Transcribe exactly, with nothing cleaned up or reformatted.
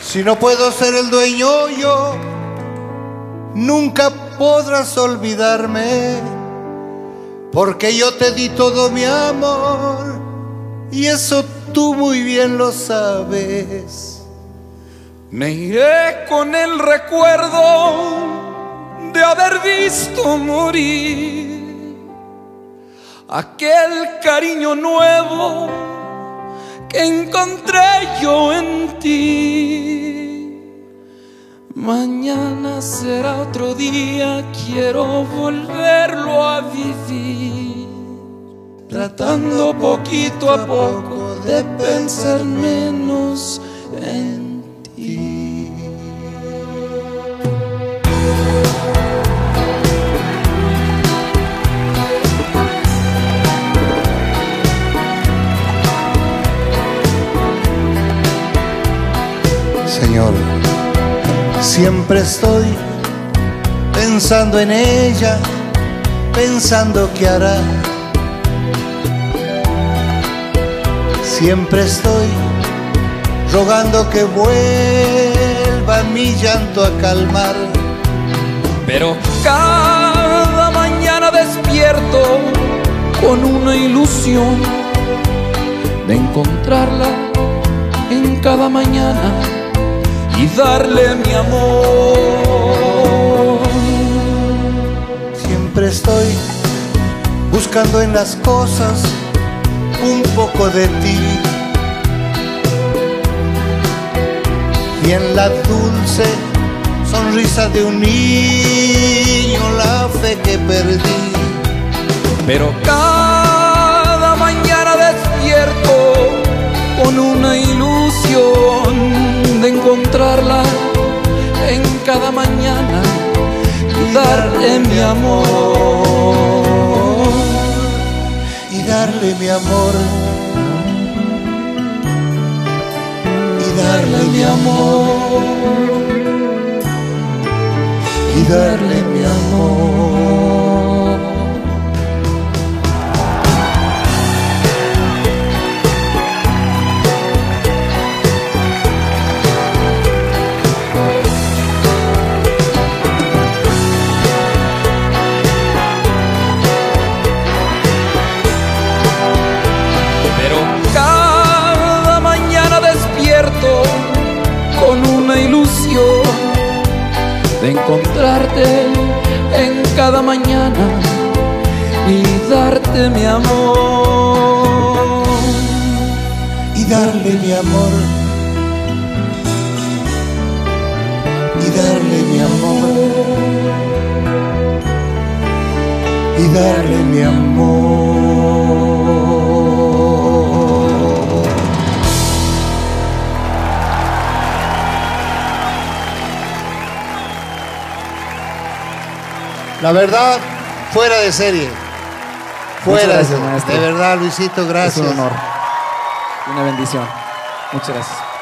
Si no puedo ser el dueño yo, nunca podrás olvidarme, porque yo te di todo mi amor y eso tú muy bien lo sabes. Me iré con el recuerdo de haber visto morir aquel cariño nuevo que encontré yo en ti. Mañana será otro día, quiero volverlo a vivir, tratando poquito a poco de pensar menos en ti. Señor, siempre estoy pensando en ella, pensando qué hará. Siempre estoy rogando que vuelva mi llanto a calmar. Pero cada mañana despierto con una ilusión de encontrarla en cada mañana y darle mi amor. Siempre estoy buscando en las cosas un poco de ti, y en la dulce sonrisa de un niño la fe que perdí. Pero cada mañana despierto con una ilusión de encontrarla en cada mañana y darle mi amor. Y darle mi amor. Y darle mi amor. Y darle mi amor. Con una ilusión de encontrarte en cada mañana y darte mi amor. Y darle mi amor. Y darle mi amor. Y darle mi amor. La verdad, fuera de serie. Fuera gracias, de, maestro. de verdad, Luisito, gracias. Es un honor, una bendición. Muchas gracias.